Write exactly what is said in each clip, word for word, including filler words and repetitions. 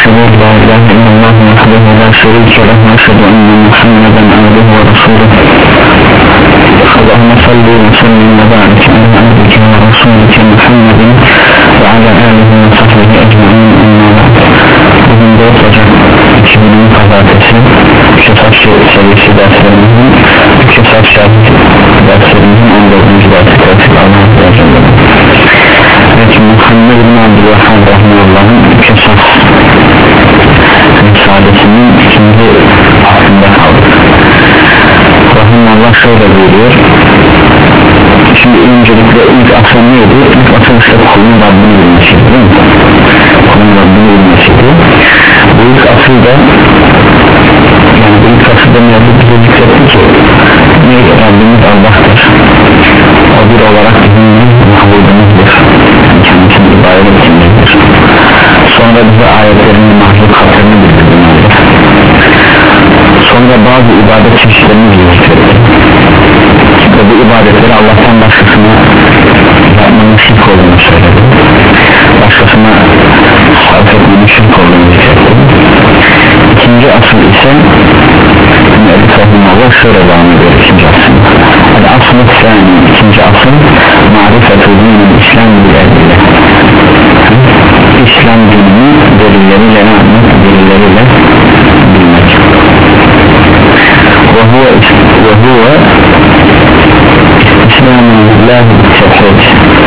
أشهد أن لا إله إلا الله وحده لا شريك له وأشهد أن محمدا عبده ورسوله اللهم صل وسلم وبارك على عبدك ورسولك محمد وعلى آله وصحبه أجمعين أما بعد. Bugün dört Ocak iki bin on Pazartesi Küçük serisi derslerimizin Küçük şahit derslerimizin on dördüncü dersi klasik Allah'a yazıldı. Evet, Muhammed bin Abdülvahhab Rahmanullah'ın Küçük Risalesinin ikinci aklında kaldık. Rahmanullah şöyle buyuruyor. Şimdi öncelikle ilk asıl neydi? İlk asıl işte kulun Rabbini bilmesiydi, değil mi? Kulun Rabbini bilmesiydi. Bu ilk asıl da yani bu ilk asıl da Mevlid bize zikretti ki ne Rabbimiz Allah'tır, o bir olarak bizim mahvudumuzdur, yani kendisini ibadet etmektir. Sonra bize ayetlerini mahluk hatırını bildirdi. Sonra bazı ibadet çeşitlerini zikretti ve bu ibadetleri Allah'tan başkasına yapmanın şirk olduğunu söyledi, başkasına sarf etmenin şirk olduğunu zikretti. İkinci asıl ise Müellif Rahimahullah şöyle devam ediyor. İkinci asıl el-asıl yani ikinci asıl marifetu dinil İslam bilgiyle, İslam dinini delilleriyle ne yapmak, delilleriyle bilmek. ve huve ve huve İslam'ın tevhid.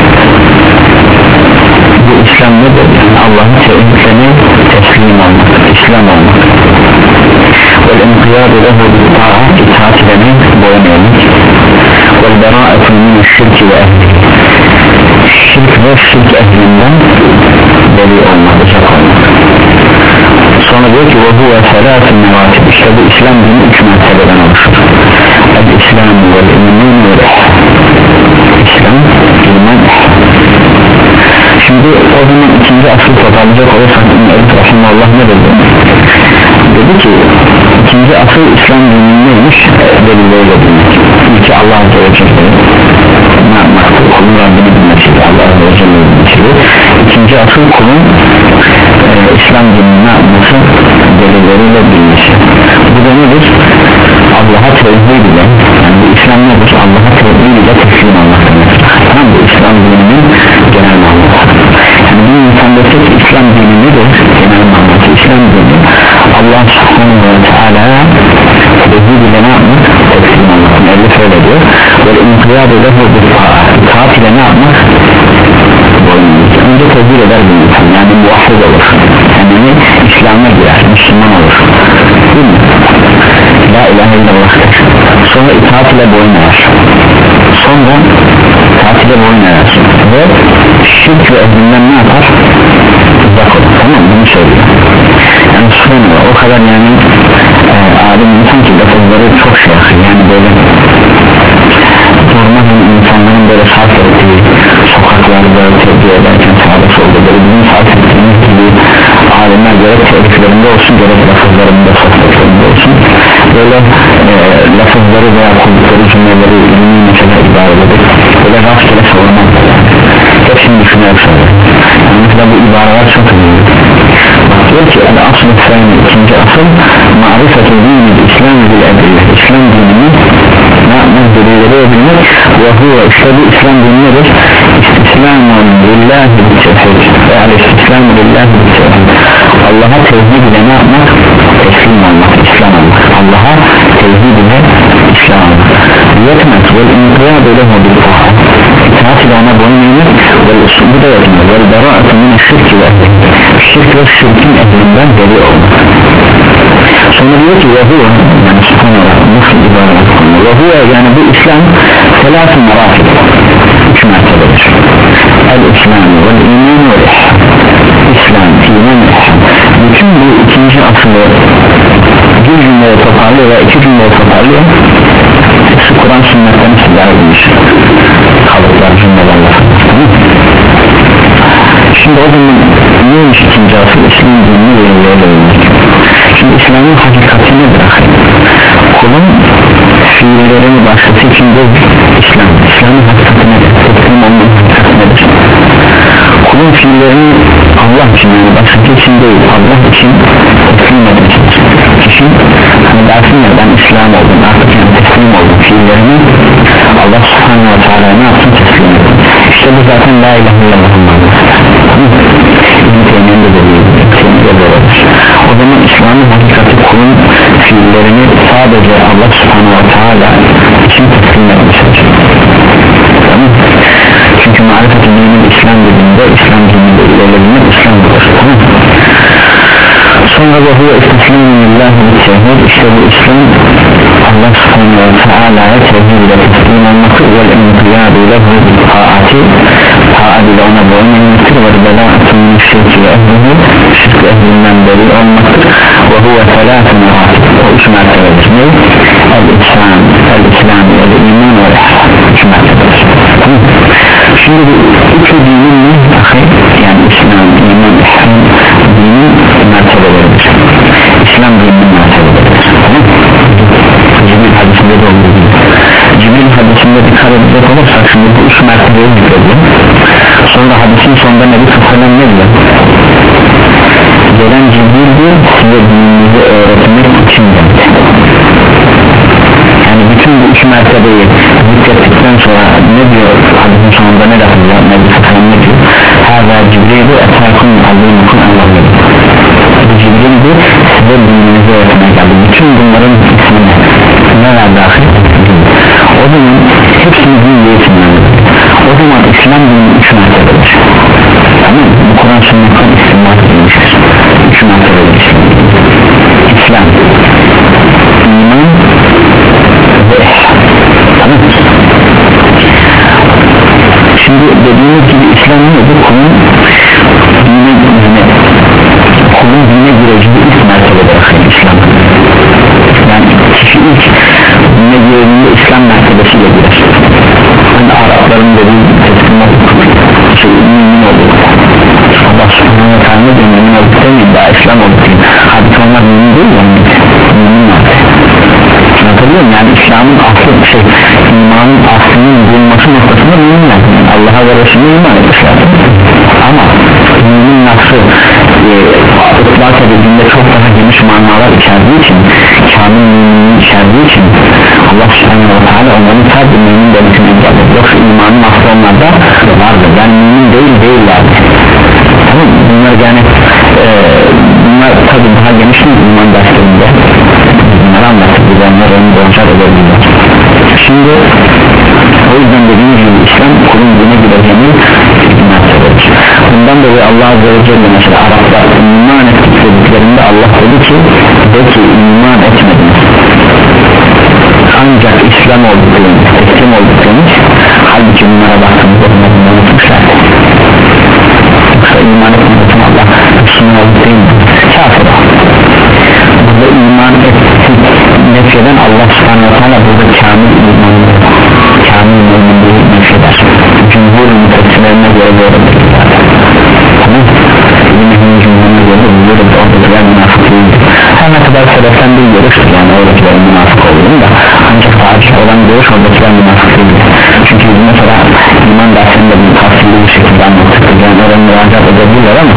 Bu İslam nedir? Yani Allah'ın tevhidine teslim olmak, İslam olmak. Vel inqiyadu lehu bil ta'a, itaat edemek, boyun eğmek. Vel bera'atu min şirki ve ehli, şirk ve şirk ehlinden beri olmak, uzak olmak. Sonra diyor ki ve huve selâtun meratib, işte bu İslam dini üç mertebeden oluşur. El-İslam vel iman vel ihsan. İslam, iman, ihsan. Şimdi o zaman ikinci asıl toparlayacak olursak Müellif Rahimahullah ne dedi? Dedi ki ikinci asıl İslam dininin neymiş? Delilleriyle bilmek. İlki Allah Azze ve Celle ne yapmaktır? Kulun Rabbini bilmesiyle, Allah Azze ve Celle bilmesiyle. İkinci asıl kulun e, İslam dinini ne yapması? Delilleriyle bilmesi. Bu da nedir? Allah'a tevhid ile, yani bu İslam nedir? Allah'a tevhid ile teslim olmak demek. Tamam, bu İslam dininin genel manası. Yani bir insandaki İslam dini nedir? Genel manası İslam dini Allah Subhanahu ve Teala'ya tevhid ile ne yapmak? Teslim olmak. Müellif öyle diyor. Böyle inkiyat eder bu bir taat ile ne yapmak? Önce tevhid eder bir insan, yani muvahhid olur, yani İslam'a girer, Müslüman olur, değil mi? La ilahe illallah'tır. Sonra itaat ile boyun eğer, sonra itaat ile boyun eğer ve şirk ve ehlinden ne yapar? Uzak olur. Tamam, bunu söylüyor. Yani sonra o kadar yani e, alim insan ki lafızları çok şey, yani böyle normal insanların böyle sarf ettiği sokaklarda tevdi ederken sağda solda böyle bizim sarf ettiğimiz gibi alimler gerek teoriklerinde olsun gerek lafızlarında, sohbetlerinde olsun böyle e, lafızları veya kurdukları cümleleri ilmi mesela ibare edip böyle rastgele savunmazlar yani. Hepsini düşünerek söylüyor. Yani mesela bu ibareler çok önemli. Bak diyor ki el-asıl sen ikinci asıl marifetu dinil İslam bil edille, İslam dinini ne yapmak, delilleri bilmek ve huve, işte bu İslam dini nedir? İstislamun lillahi bil tevhid, yani istislamun lillahi bil tevhid, Allah'a tevhid ile ne yapmak? Teslim olmak, İslam olmak. Allah'a tevhid ile İslam olmak. Yetmez vel inqiyadu lehu bil ta'a, itaat ile ona boyun eğmek ve bu da yetmez. Vel bera'atu min şirki ve ehli, şirk ve şirkin ehlinden beri olmak. Sonra diyor ki ve huve, yani subhanallah nasıl ibaret konu, ve huve yani bu İslam selasın meratib, üç mertebedir. El-İslam vel iman vel ihsan. İslam, iman, ihsan. Bütün bu ikinci asılı bir cümleye toparlıyor ve iki cümleye toparlıyor. Şu Kur'an sünnetten sizler bilmiş kalıplar, cümleler, lafızlar. Şimdi o zaman neymiş ikinci asıl? İslam dinini verilerle bilmek. Şimdi İslam'ın hakikati nedir? Kulun fiillerini başkası için de İslam, İslam'ın hakikati nedir? Teslim olmanın hakikati nedir? Kulun fiillerini Allah için, yani başkası için değil, Allah için ve huve istislimin lillahi bi tevhid, işte bu İslam Allah subhanahu ve teala'ya tevhid ile teslim olması ve inqiyadu lehu bil taati, taat ile ona boyun eğmektir ve belâ'atun şirki ve ehlihi, şirk ehlinden beri olmaktır ve huve felâfun rahat, o üç mertebedir. Ne? El-İslam, el-İslam, el-İman ve el-İhsan, üç mertebedir. Şimdi bu üçü dinin ne? Yani İslam, İman, İhsan dinin mertebeleridir. İslam dinin mertebeleridir. Cibril hadisinde de olduğu gibi. Cibril hadisinde dikkat edecek olursak şimdi bu üç mertebeyi zikrediyor. Sonra hadisin sonunda Nebi Sallallahu ne diyor? Gelen Cibril'dir size dininizi öğretmek için geldi. Yani bütün bu üç mertebeyi zikrettikten sonra ne diyor hadisin sonunda, ne yapıyor Nebi Sallallahu ne diyor? Hâzâ Cibril'i etâkun alîmukun Allah'ı. Bu Cibril'dir size dininizi öğretmeye geldi. Bütün bunların ismini ne var dahil? O zaman hepsini dinle isimlendir. O zaman İslam dinin üç mertebedir. Tamam mı? Bu Kur'an sünnetten istimbat edilmiştir. Üç mertebedir İslam, İman ve İhsan. Tamam mı? Şimdi dediğimiz gibi İslam nedir? Kulun dine dine kulun dine gireceği ilk mertebedir İslam. Yani kişi ilk dine girdiğinde İslam mertebesiyle girer. Yani Arapların dediği teslim olduk, şey, mümin olduk. Allah subhanahu ve teala diyor, mümin olduk demeyin, daha İslam olduk deyin. Halbuki onlar mümin değil ya, mümin olduk. Anlatabiliyor muyum? Yani İslam'ın aslı şey, imanın aslının bulunması noktasında mümin lazım. Yani Allah'a ve Resulü'ne iman etmiş lazım. Ama mümin nasıl e, ıtlak edildiğinde çok daha geniş manalar içerdiği için, kamil müminliği içerdiği için Allah subhanahu wa ta'ala onların sadece mümin demetini engelliyor. Yoksa imanın aslı onlarda vardır. Yani mümin değil değiller. Tamam, bunlar yani e, bunlar tabi daha geniş mi iman derslerinde bunları anlattık, biz onları ön borçlar edebilirler. Şimdi o yüzden dediğim gibi İslam kulun dine gideceğini mertebedir. Bundan dolayı Allah Azze ve Celle mesela Araplar iman ettik dediklerinde Allah dedi ki de ki iman etmediniz ancak İslam olduklarınız, teslim olduklarınız, halbuki bunlara baktığımızda bunları unutmuşlar. Yoksa iman etmediğin Allah Müslüman olduk değil mi? Kafir o. Burada iman ettik nefyeden Allah subhanahu wa ta'ala burada kamil imanı, kamil imanı nefyeder. Cumhur mütefsirlerine göre böyle bilgiler. Tamam. İlmihinin cumhuruna göre bilgiler de oradakiler münafık değildir. Her ne kadar sebepten bir görüştür yani oradakilerin münafık olduğunu da, ancak tarih olan görüş oradakiler münafık değildir. Çünkü biz mesela iman dersinde bir tafsirli bir şekilde anlattık. Yani oraya müracaat edebilirler ama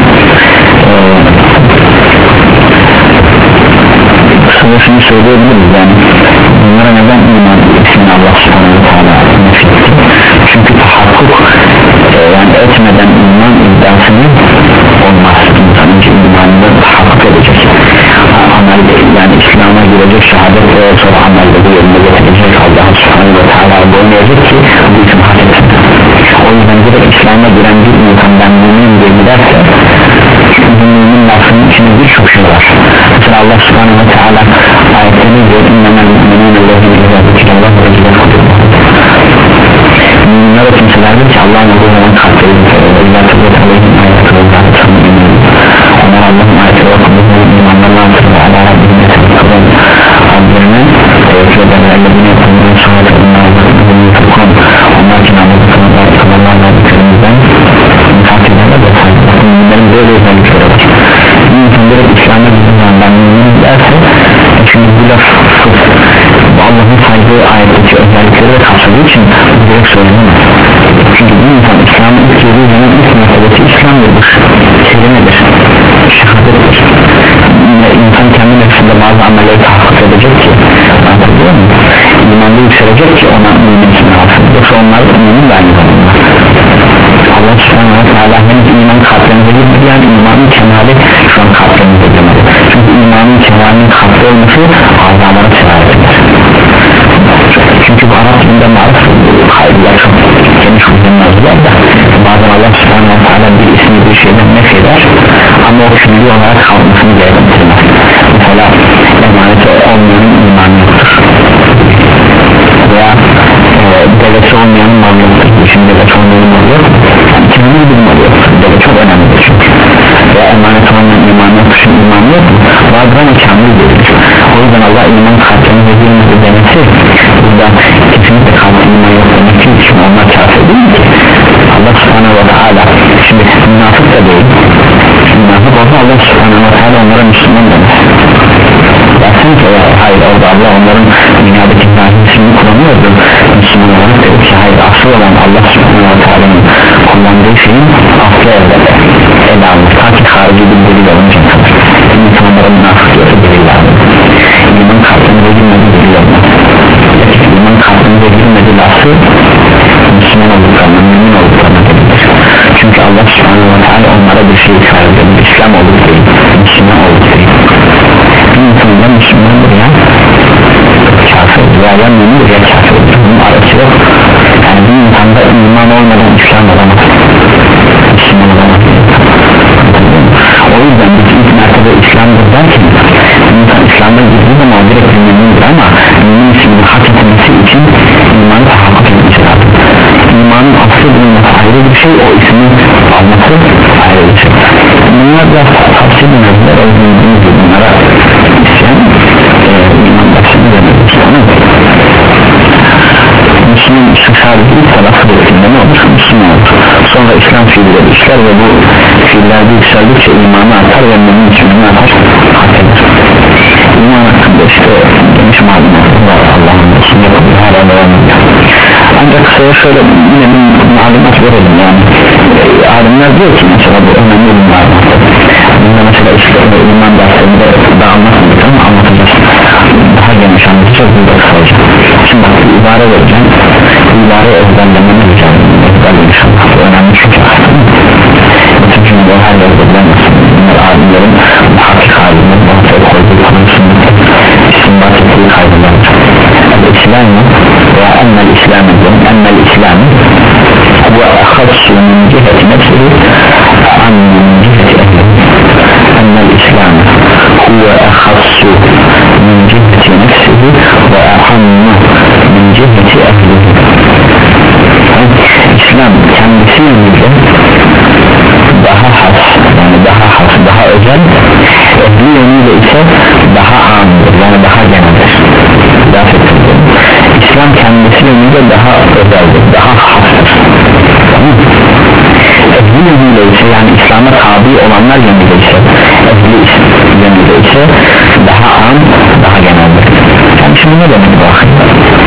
kısaca şunu söyleyebiliriz yani bunlara neden iman ismini Allah subhanahu wa ta'ala nefetti? Çünkü tahakkuk e, yani etmeden iman iddiasını olmaz. İnsanın imanında tahakkuk edecek amel, yani İslam'a girecek, şehadet ve sonra amelde bu yerine getirecek, Allah subhanahu wa ta'ala boynayacak ki bu için hak etsin. O yüzden direkt İslam'a giren bir insan ben mümin diye giderse çünkü mümin lafının içinde birçok şey var. Mesela Allah subhanahu wa ta'ala ayetlerine diyor İnnemel müminine Allah'ın izâ zikrallah ve izâ kudurlah. Müminler o kimselerdir ki Allah'ın olduğu zaman kalpleri izâ kudurlah aleyhim ayetleri onlar Allah'ın ayetleri okudukları imanlarla antırlı ala Rabbine tevkırın Rabbine tevkir ederlerine yapımının sahibi onlar ki namazı kılırlar kılırlarla bitirimizden infak ederler ve sahibi bunların böyle özellikleri var. Bir insan direkt İslam'a gittiği zaman ben müminim derse çünkü bu laf Allah'ın saydığı ayetteki özellikleri de kapsadığı için direkt söylenemez. Çünkü bir insan İslam'a ilk girdiği zaman ilk mertebesi İslam'dır, kelimedir, şehadettir. İnsan kendi nefsinde bazı amelleri tahakkuk edecek ki anlatabiliyor mu? İmanda yükselecek ki ona mümin ismini alsın. Yoksa onlar mümin de aynı zamanda. Allah subhanahu wa ta'ala henüz iman kalplerinize girmedi, yani imanın kemali şu an kalplerinize girmedi. Çünkü imanın kemalinin kalpli olması azalara sebep eder. Çünkü bu Arap dilinde maruf hayırlar çok geniş uzunlar da bazen Allah subhanahu wa ta'ala bir ismi bir şeyden nefyeder ama o külli olarak kalmasını gerektirmez. mesela emaneti olmayanın imanı yoktur veya e, devleti olmayanın malı yoktur. Şimdi devleti olmayanın malı yok, yani kendini bir malı yok, devlet çok önemlidir çünkü. Veya emanet olmayan imanı yoktur, şimdi imanı yok mu? Vardır ama kamil değildir. O yüzden Allah iman kalplerini ve girmedi demesi burada kesinlikle kalpli iman yok demek ki, şimdi onlar kafir değil ki. Allah subhanahu wa ta'ala şimdi münafık da değil, münafık olsa Allah subhanahu wa ta'ala onlara Müslüman demez. Dersin ki hayır, orada Allah onların dünyadaki zahircisini kullanıyordu, Müslüman olarak dedi ki hayır, asıl olan Allah subhanahu wa ta'ala'nın kullandığı şeyin aslı elde ele alır, ta ki harici bir delil olunca kadar. İnsanlara münafık diyorsa delil alır, iman kalbine ve girmedi delil olmaz. İman kalbine ve girmedi lafı Müslüman olduklarına, mümin olduklarına delilir. Çünkü Allah subhanahu wa ta'ala onlara bir şey ifade ediyor, İslam olduk değil, Müslüman olduk değil. Bir insanlar Müslümandır ya kafir ya ya mümindir ya kafirdir, bunun arası yok. Yani bir insanda iman olmadan İslam olamaz, Müslüman olamaz. O yüzden bir ilk mertebe İslam'dır derken insan İslam'da girdiği zaman direkt bir mümindir ama mümin ismini hak etmesi için imanı tahakkuk etmesi lazım. İmanın aslı bulunması ayrı bir şey, o ismi alması ayrı bir şey. Bunlar biraz tavsiye edilmezler, o yüzden bunlara isyan e, iman başını vermelidir. Müslüman sadece ilk tarafı ettiğinde ne olur? Müslüman olur. Sonra İslam fiilleri işler ve bu fiillerde yükseldikçe imanı artar ve mümin için ne yapar? Hak eder. İman hakkında işte geniş malumatı var, Allah'ın Resulü yapabilir, hala devam ediyor. Ancak kısaya şöyle yine bir malumat verelim yani. E, alimler diyor ki mesela bu önemli bir malumat. Bunda mesela işte iman derslerinde daha anlatmadık ama anlatacağız. Daha geniş anlatacağız, burada kısaca. Şimdi bak bir ibare vereceğim, ibare ezberlemeni rica edin, ezberle inşallah, bu önemli çünkü bütün cümle her yerde bilemezsin. Bunlar alimlerin muhakkik alimlerin ortaya koyduğu konusunda istinbat ettiği kaydılardır. El-İslam'ı veya ennel-İslam'ı ennel İslam'ı ve ahassu min ciheti nefsihi an min ciheti ehli. Ennel-İslam'ı ve ahassu min ciheti nefsihi ve ahammu min ciheti ehli. İslam kendisi yönüyle daha has, yani daha has, daha özel, ehli yönüyle ise daha amdır, yani daha geneldir. İslam kendisi yönüyle daha özeldir, daha hastır. Ehli yönüyle ise, yani İslam'a tabi olanlar yönüyle ise, ehli yönüyle ise daha am, daha geneldir. Yani şimdi ne demek bu akılda?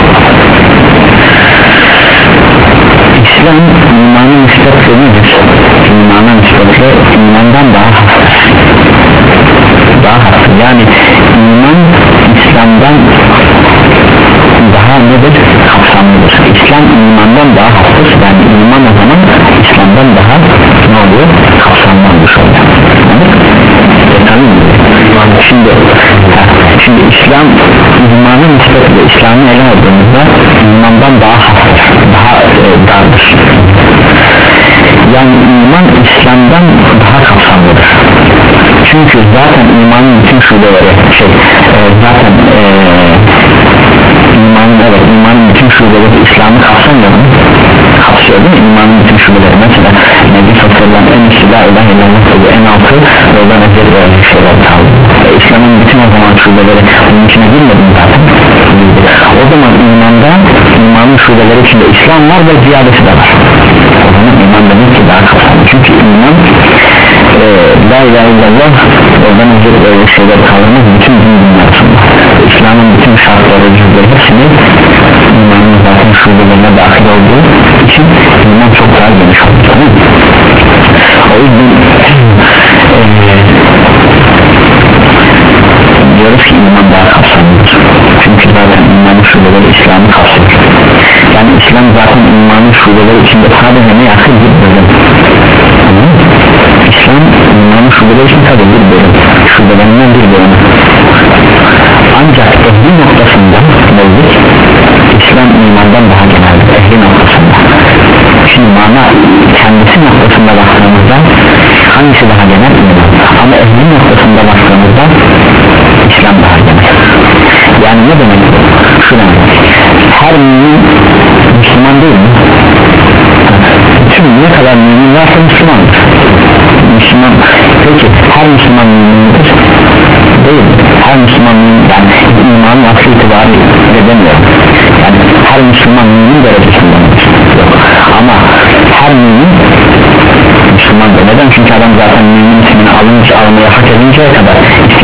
İslam imanın nispeti nedir? İmanın nispeti imandan daha hafif, daha hafif, yani iman İslam'dan daha nedir? Kapsamlıdır. İslam imandan daha hafif, yani iman o zaman İslam'dan daha ne oluyor? Kapsamlı olmuş oluyor. Şimdi, şimdi İslam imanın nispetiyle İslam'ı ele aldığımızda imandan daha hafif, daha e, dardır. Yani iman İslam'dan daha kapsamlıdır. Çünkü zaten imanın bütün şubeleri şey e, zaten e, imanın evet imanın bütün şubeleri İslam'ı kapsamıyor mu? Kapsıyor değil mi? İmanın bütün şubeleri mesela Nebi Sallallahu en üstü la ilahe illallah dedi, en altı yoldan eziyet böyle şeyler kaldı. E, İslam'ın bütün o zaman şubeleri bunun içine girmedi mi zaten? O zaman imanda imanın şubeleri içinde İslam var ve ziyadesi de var. O zaman iman demek ki daha kapsamlı. Çünkü iman e, la ilahe illallah yoldan eziyet böyle şeyler kaldırmaz bütün din dünyasında. İslam'ın bütün şartları, cüzleri hepsini imanın zaten şubelerine dahil olduğu için iman çok daha geniş olur. O yüzden e, diyoruz ki iman daha kapsamlıdır. Çünkü zaten imanın şubeleri İslam'ı kapsıyor. Yani İslam zaten imanın şubeleri içinde sadece ne yakın bir bölüm. İslam imanın şubeleri için sadece bir bölüm, şubelerinden bir bölüm. Ancak ehli noktasında mevcut İslam imandan daha geneldir, ehli noktasında. Şimdi mana kendisi noktasında baktığımızda hangisi daha genel? İman. Ama ehli noktasında baktığımızda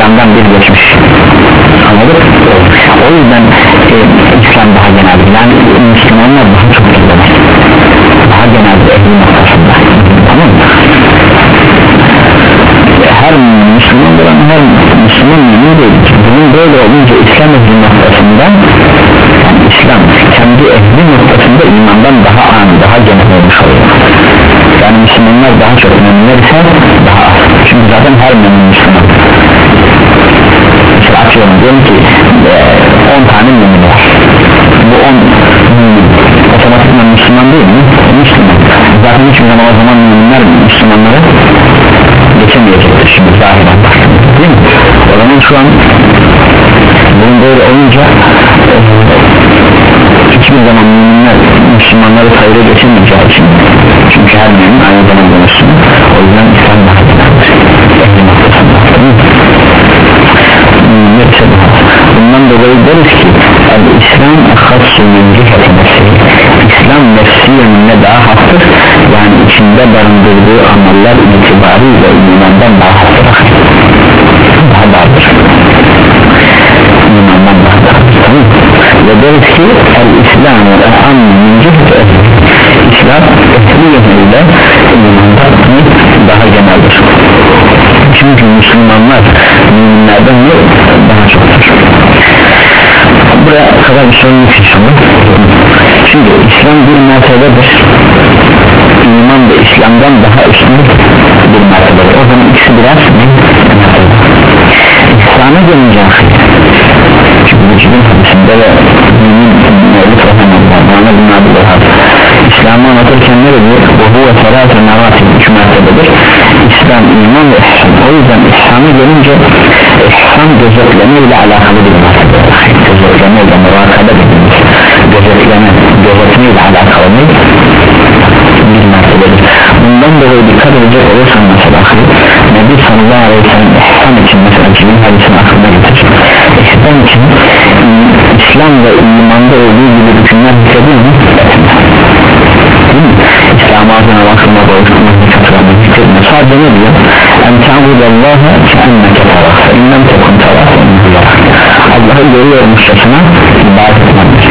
imandan bir geçmiş, anladık? O yüzden e, İslam daha genel, yani Müslümanlar daha çok güzel, daha genel bir ehli noktasında, tamam mı? Her Müslüman olan her Müslüman mümin değil. Bunun böyle olunca İslam ehli noktasında, yani İslam kendi ehli noktasında imandan daha ani, daha genel olmuş oluyor. Yani Müslümanlar daha çok, müminler ise daha az. Çünkü zaten her mümin Müslüman. Mesela açıyorum, diyorum ki on tane mümin var. Bu on mümin otomatikman Müslüman değil mi? Müslüman. Zaten hiçbir zaman o zaman müminler Müslümanları geçemeyecektir şimdi zahiren, değil mi? O zaman şu an bunun böyle olunca e, hiçbir zaman müminler Müslümanları sayıda geçemeyeceği için, çünkü her mümin aynı zamanda Müslüman, o yüzden İslam daha güzeldir ehli noktasında, değil mi? Bundan dolayı deriz ki İslam ahassu min ciheti nefsi, İslam nefsi yönünde daha haktır, yani içinde barındırdığı ameller itibariyle imandan daha haktır, daha dardır, imandan daha dardır, tamam mı? Ve deriz ki el-İslam ve el-Amn min ciheti ehli, İslam ehli yönüyle imandan daha geneldir. Çünkü Müslümanlar müminlerden daha çoktur. Buraya kadar bir sorun yok inşallah. Şimdi İslam bir mertebedir, iman da İslam'dan daha üstün bir mertebedir. O zaman ikisi biraz mertebe. İslam'a gelince çünkü vücudun hadisinde ve mümin mevlüt rahmanallah bana bunlar İslam'ı anlatırken ne diyor? Bu huve serâfe meratib, üç mertebedir. İslam, iman ve ihsan. O yüzden ihsan'a gelince ihsan gözetleme ile alakalı bir mertebedir. Gözetleme ile murakabe dediğimiz gözetleme, gözetme ile alakalı bir mertebedir. Bundan dolayı dikkat edecek olursan mesela Nebi sallallahu aleyhi ve sellem ihsan için, mesela kimin hadisini aklına getirir, ihsan için İslam ve imanda olduğu gibi hükümler hissediyor mu? İslam'a adına bakılma, boğuşturma, katılma, hükmetme. Sadece ne diyor? En ta'budallaha ke'enneke tarah, fe innem tekun tarah, fe innem tarah. Allah'ı görüyormuşçasına ibadet etmektir.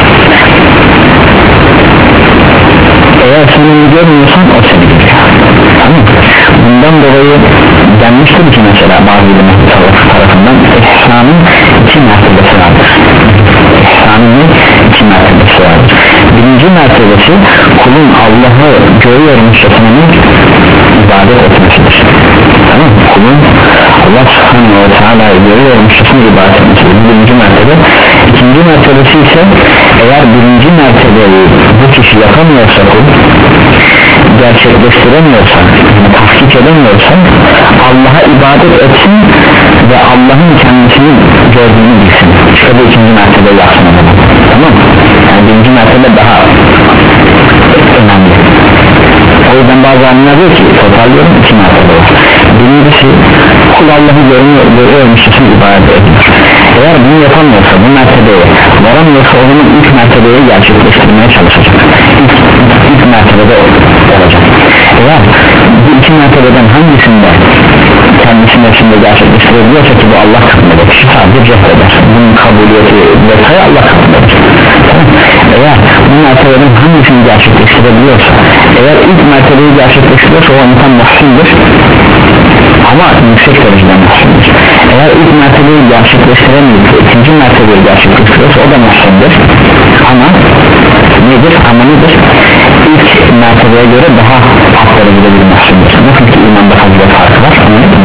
Eğer sen onu görmüyorsan o seni görüyor. Tamam. Bundan dolayı denmiştir ki mesela bazı ilimler tarafından ihsanın iki mertebesi vardır. İhsanın iki mertebesi vardır. Birinci mertebesi kulun Allah'ı görüyormuşçasına ibadet etmesidir. Tamam. Kulun Allah subhanahu ve teala'yı görüyormuşçasına ibadet etmesidir. Birinci mertebe. İkinci mertebesi ise eğer birinci mertebeyi bu kişi yapamıyorsa, kul gerçekleştiremiyorsa, yani tahkik edemiyorsa, Allah'a ibadet etsin ve Allah'ın kendisini gördüğünü bilsin. İşte bu ikinci mertebe yapsın. Tamam mı? Yani birinci mertebe daha önemli. O yüzden bazı anlar diyor ki toparlıyorum, iki mertebe var. Birincisi kul Allah'ı görüyor, görüyormuşçasına ibadet ediyor. Eğer bunu yapamıyorsa, bu mertebeye varamıyorsa, o zaman ilk mertebeyi gerçekleştirmeye çalışacak. İlk, ilk mertebede olacak. Eğer bu iki mertebeden hangisinde kendisinin içinde gerçekleştirebiliyorsa ki bu Allah katındadır, kişi sadece cehreder, bunun kabuliyeti vesaire Allah katındadır. Eğer bu mertebeden hangisini gerçekleştirebiliyorsa, eğer ilk mertebeyi gerçekleştiriyorsa o insan muhsindir, ama yüksek dereceden muhsindir. Eğer ilk mertebeyi gerçekleştiremiyor, ikinci mertebeyi gerçekleştiriyorsa o da muhsindir, ama nedir? Ama nedir? İlk mertebeye göre daha alt derecede bir muhsindir. Nasıl ki imanda fazilet farkı var,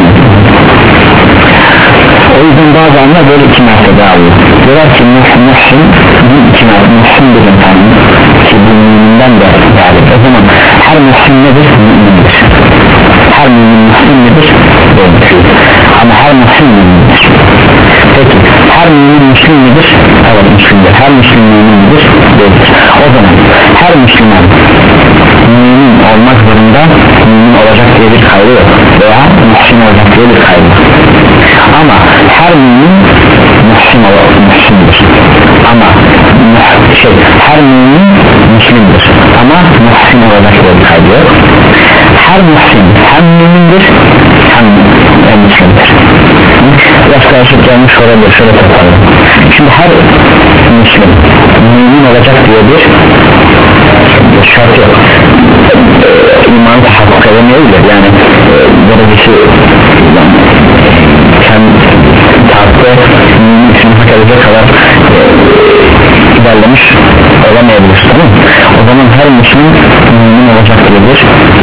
o yüzden bazı anlar böyle iki mertebe alıyor. Diyorlar ki muhsin, bir iki mertebe muhsin bir insan ki bu müminden de yani o zaman her muhsin nedir? Mümindir. Her mümin muhsin nedir? Değildir. Ama her muhsin mümindir. Peki her mümin müslim midir? Evet müslimdir. Her müslim mümin midir? Değildir. O zaman her müslüman mümin olmak zorunda mümin olacak diye bir kaydı yok veya muhsin olacak diye bir kaydı yok. Ama her mümin muhsin olarak müslimdir. Ama şey, her mümin müslimdir. Ama muhsin olacak diye bir kaydı yok. Her muhsin hem mümindir hem müslimdir. Biraz karışık gelmiş olabilir, şöyle tutalım. Şimdi her Müslüm mümin olacak diye bir şart yok. İmanı tahakkuk edemeyebilir, yani derecesi yani, kendi tahtta mümin için hak edecek kadar e, ilerlemiş olamayabilir, tamam. O zaman her Müslüm mümin olacak diye bir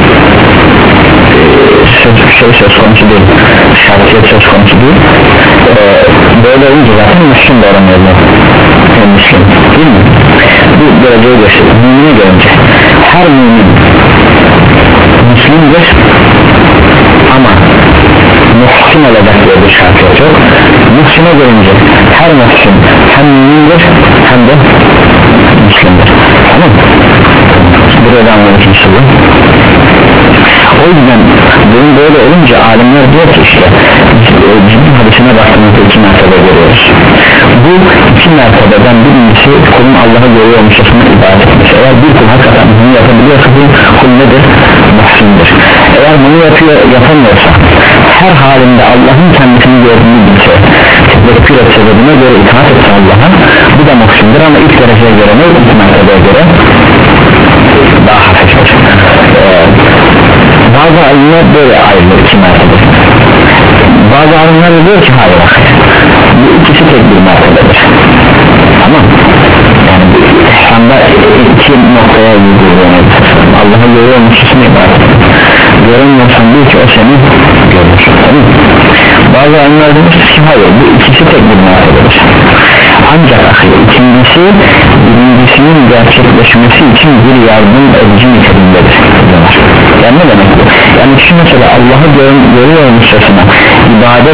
söz, şey söz konusu değil, şartiyet söz konusu değil. Ee, böyle olunca zaten Müslüm de olamayabilir, yani Müslüm değil mi? Bu dereceyi gösterir. Mümine gelince her mümin Müslümdür ama muhsin olacak diye bir şartiyet yok. Muhsine gelince her muhsin hem mümindir hem de Müslümdür, tamam mı? Buraya anlamak istiyorum. O yüzden bunun böyle olunca alimler diyor ki işte ciddi hadisine baktığımızda iki mertebe görüyoruz. Bu iki mertebeden birincisi kulun Allah'a görüyor olmuşçasına ibadet etmesi. Eğer bir kul hakikaten bunu yapabiliyorsa bu kul nedir? Muhsindir. Eğer bunu yapıyor, yapamıyorsa her halinde Allah'ın kendisini gördüğünü bilse, tevekkül etse ve buna göre itaat etse Allah'a, bu da muhsindir ama ilk dereceye göre ne? İlk mertebeye göre daha hafiftir. Ee, bazı alimler böyle ayrılır iki mertebe. Bazı alimler de diyor ki hayır, bu ikisi tek bir mertebedir, tamam. Yani ihsanda iki noktaya vurguluyor. Allah'a görüyor musun ibadet, görünmüyorsan bil ki o seni görür, tamam. Bazı alimler demiş ki hayır, bu ikisi tek bir mertebedir. Ancak ikincisi birincisinin gerçekleşmesi için bir yardım edici niteliğindedir diyorlar. Yani ne demek bu? Yani kişi mesela Allah'ı gör, görüyor olmuşçasına ibadet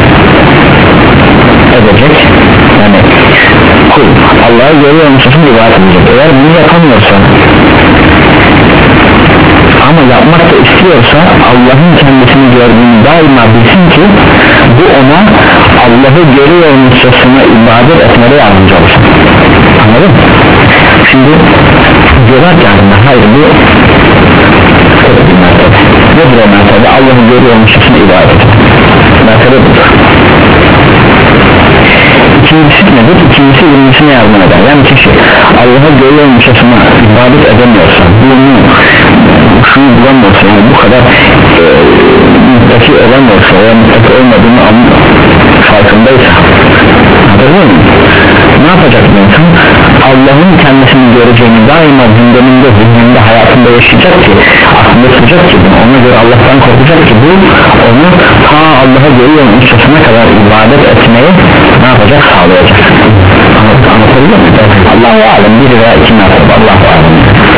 edecek, yani kul Allah'ı görüyor olmuşçasına ibadet edecek. Eğer bunu yapamıyorsa ama yapmak da istiyorsa Allah'ın kendisini gördüğünü daima bilsin ki bu ona Allah'ı görüyor olmuşçasına ibadet etmeye yardımcı olur. Anladın mı? Şimdi diyorlar ki yani hayır, bu tek bir mertebe. Nedir o mertebe? Allah'ı görüyor olmuşçasına ibadet etmek. Mertebe budur. İkincisi nedir? İkincisi birincisine yardım eder. Yani kişi Allah'a görüyor olmuşçasına ibadet edemiyorsa, bunu şunu bulamıyorsa, yani bu kadar e, mutlaki olamıyorsa veya mutlaki olmadığını anlıyor, farkındaysa, anladın mı? Ne yapacak bu insan? Allah'ın kendisini göreceğini daima gündeminde, zihninde, hayatında yaşayacak ki, aklında tutacak ki, ona göre Allah'tan korkacak ki bu onu ta Allah'a görüyor olmuşçasına kadar ibadet etmeyi ne yapacak? Sağlayacak. Anlatabiliyor muyum? Allah-u alem, bir veya iki mertebe, Allah-u alem.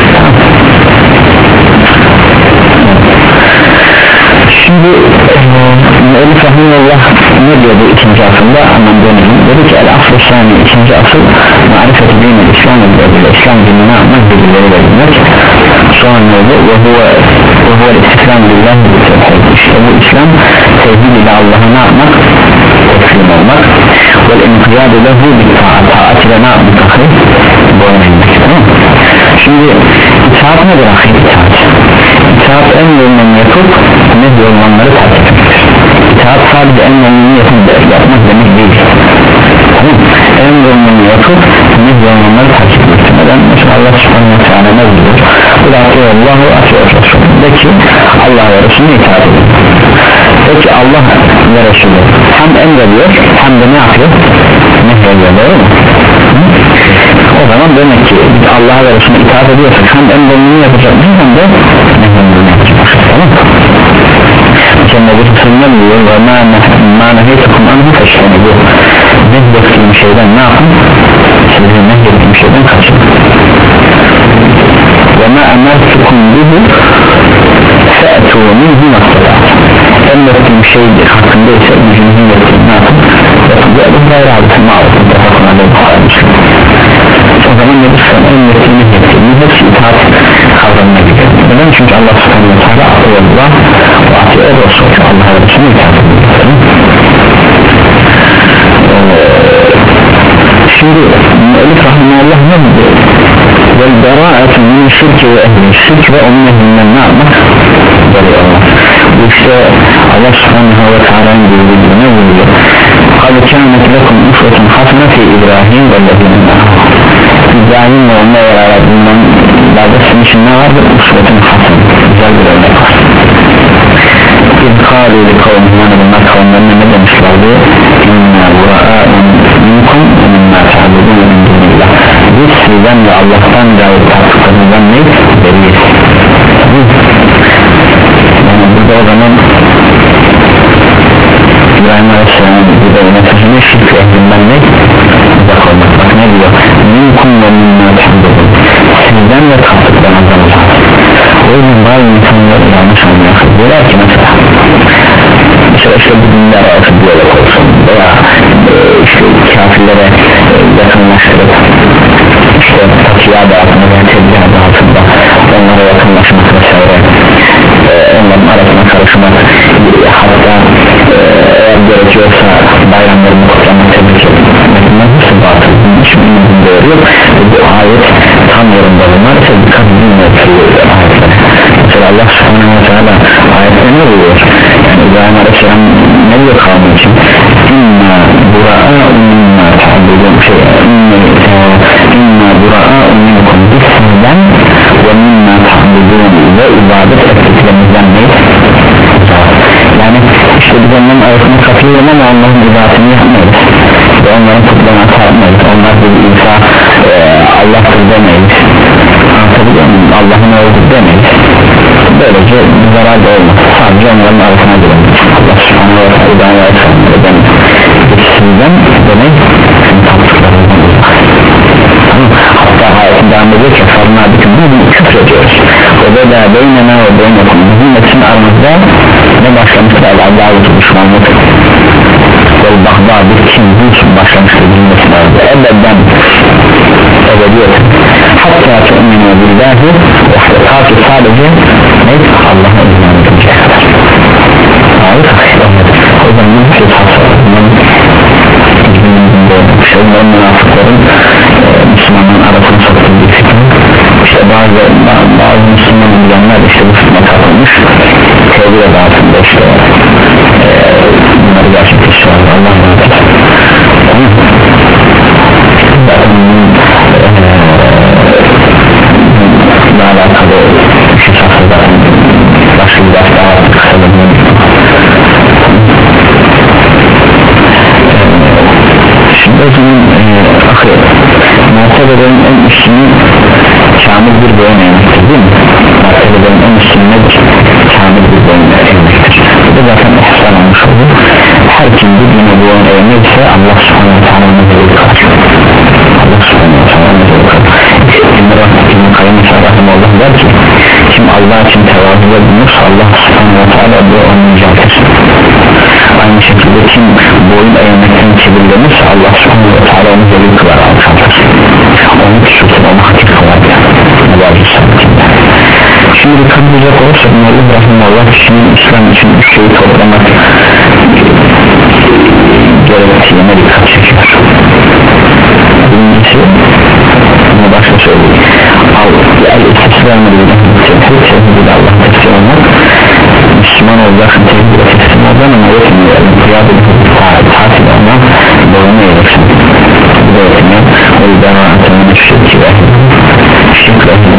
Şimdi Müellif Rahimullah ne diyor bu ikinci asılda? Anlamdığını dedi ki el-asıl sani, ikinci asıl marifeti dinle İslam ile İslam dinine anmak bilgileri verilmek. Sonra ne oldu? Ve huve ve huve istikram billah işte bu İslam tevhid ile Allah'a ne yapmak? Teslim olmak. Ve el-inkiyadu lehu bitta'at, taat ile ne yapmak? Boyun eğmek, tamam. Şimdi itaat nedir ahi? İtaat İtaat emrolunanı yapıp nehyolunanları takip etmek. İtaat sadece emrolunanı yapıp yapmak demek değil, tamam. Emrolunanı yapıp nehyolunanları takip etmek. Neden? Mesela Allah subhanahu wa ta'ala ne diyor? Kul atiyallahu atiyallahu de ki Allah ve Resulüne itaat edin. De ki Allah ve Resulü hem emrediyor hem de ne yapıyor? Nehyediyor, doğru mu? O zaman demek ki Allah'a ve Resulüne itaat ediyorsak hem emrolunanı yapacak hem de nehyolunanı yapacak, tamam mı? Cennet-i Resulüne diyor ve ma neheytekum anhu feşleni, bu nehyettiğim şeyden ne yapın? Sizin nehyettiğim şeyden kaçın. Ve ma emertukum bihi fe'tu minhu masalat, emrettiğim şey hakkında ise gücünüzün yettiğini ne yapın? Ve bu gayrı hadisi mağazı o zaman nedir? Sen emrettiğini yettiğini hepsi itaat kavramına gidiyor. Neden? Çünkü Allah subhanahu wa ta'ala Allah ve atiye olsun ki Allah'a ve Resulüne itaat ediyor. Şimdi Müellif Rahimullah ne diyor? Vel bera'atu min şirki ve ehli şirk ve onun ehlinden ne yapmak? Böyle olmak. Bu işte Allah subhanahu wa ta'ala'nın buyurduğu ne buyuruyor? قَدْ sizden ve Allah'tan gayet tartışlarından ne? Beriyiz. Yani burada o zaman İbrahim Aleyhisselam'ın burada mesajını şirk ehlinden ne? Uzak olmak. Bak ne diyor? Minkum ve minna tahmudun. Sizden ve tartışlarından uzak. O yüzden bazı insanları yanlış anlıyor. Diyorlar ki mesela mesela işte bu dinler arası diyalog olsun veya e, işte kafirlere e, yakınlaştırıp işte takiya dağıtma veya tebliğ adı altında onlara yakınlaşmak vesaire e, onların arasına karışmak hatta e, eğer gerekiyorsa bayramlarını kutlamak tebrik etmek bunlar nasıl batıl hiç bilmiyorum doğru yok ve bu ayet tam yorumda bunlar ise dikkat edilmiyor ayetlere. Mesela Allah subhanahu wa ta'ala ayette ne diyor? Yani İbrahim Aleyhisselam ne diyor kavmi için? İnna bura'a minna ta'budun şey inna bura'a minkum biz sizden ve minna ta'budun ve ibadet ettiklerimizden neyiz? Yani işte biz onların arasını katılıyorum ama onların ibadetini yapmayız ve onların kutlarına sarmayız. Onlar bir İsa e, Allah'tır demeyiz, anlatabiliyor muyum? Allah'ın oğludur demeyiz. Böylece bir zarar da olmaz, sadece onların arasına girelim. Allah subhanahu wa ta'ala sizden demek tatlıklarından uzak. Hatta ayetin devam ediyor ki farına bütün bunu küfür ediyoruz. O da da beynena ve beynekum bizim için aramızda ne başlamıştır? Allah'ı düşmanlık ve bahba bir kim bu başlamıştır bizim için aramızda ebedden ebediyet hatta tu'minu billahi ve hakikati sadece ne? Allah'a iman edinceye kadar. Hayır, o zaman bir şey tasarlanmanın şeylerin münafıkların e, Müslümanların arasını soktuğu bir fikir. İşte bazı, bazı Müslüman bilenler işte bu fitne kapılmış tevhid adı altında işte e, bunları gerçekleştiriyorlar. Allah razı olsun. Zaten bununla alakalı bir şey safhada başka bir ders daha artık kısalım. Şimdi o zaman e, akıl mertebelerin en üstünü kamil bir boyun eğmektir değil mi? Mertebelerin en üstünü kamil bir boyun eğmektir. Bu da zaten ihsan olmuş olur. Her kim bir yine boyun eğmekse Allah subhanahu wa ta'ala nezeli kalır. Allah subhanahu wa ta'ala nezeli kalır. İbn-i Rahmet'in kayyum-i Allah der ki kim Allah için tevazuda bulunursa Allah subhanahu wa ta'ala bu onun mücadesi. Aynı şekilde kim boyun eğmekten kibirlenirse Allah subhanahu wa ta'ala onu zelil kılar alçaltır. Onu küçültür, onu hakir kılar şimdi dikkat edecek olursak Mevlid Rahimullah kişinin İslam için üç şeyi toplamak gerektiğine dikkat çekiyor. Birincisi bunu başta söyleyeyim el-istislamı tevhid tevhid Allah'a teslim olmak Müslüman olacaksın tevhid'e teslim olacaksın ama yetmiyor kıyade tatil olmak boyunu eğeceksin bu da yetmiyor o yüzden anlatımını şirk ve şirk ve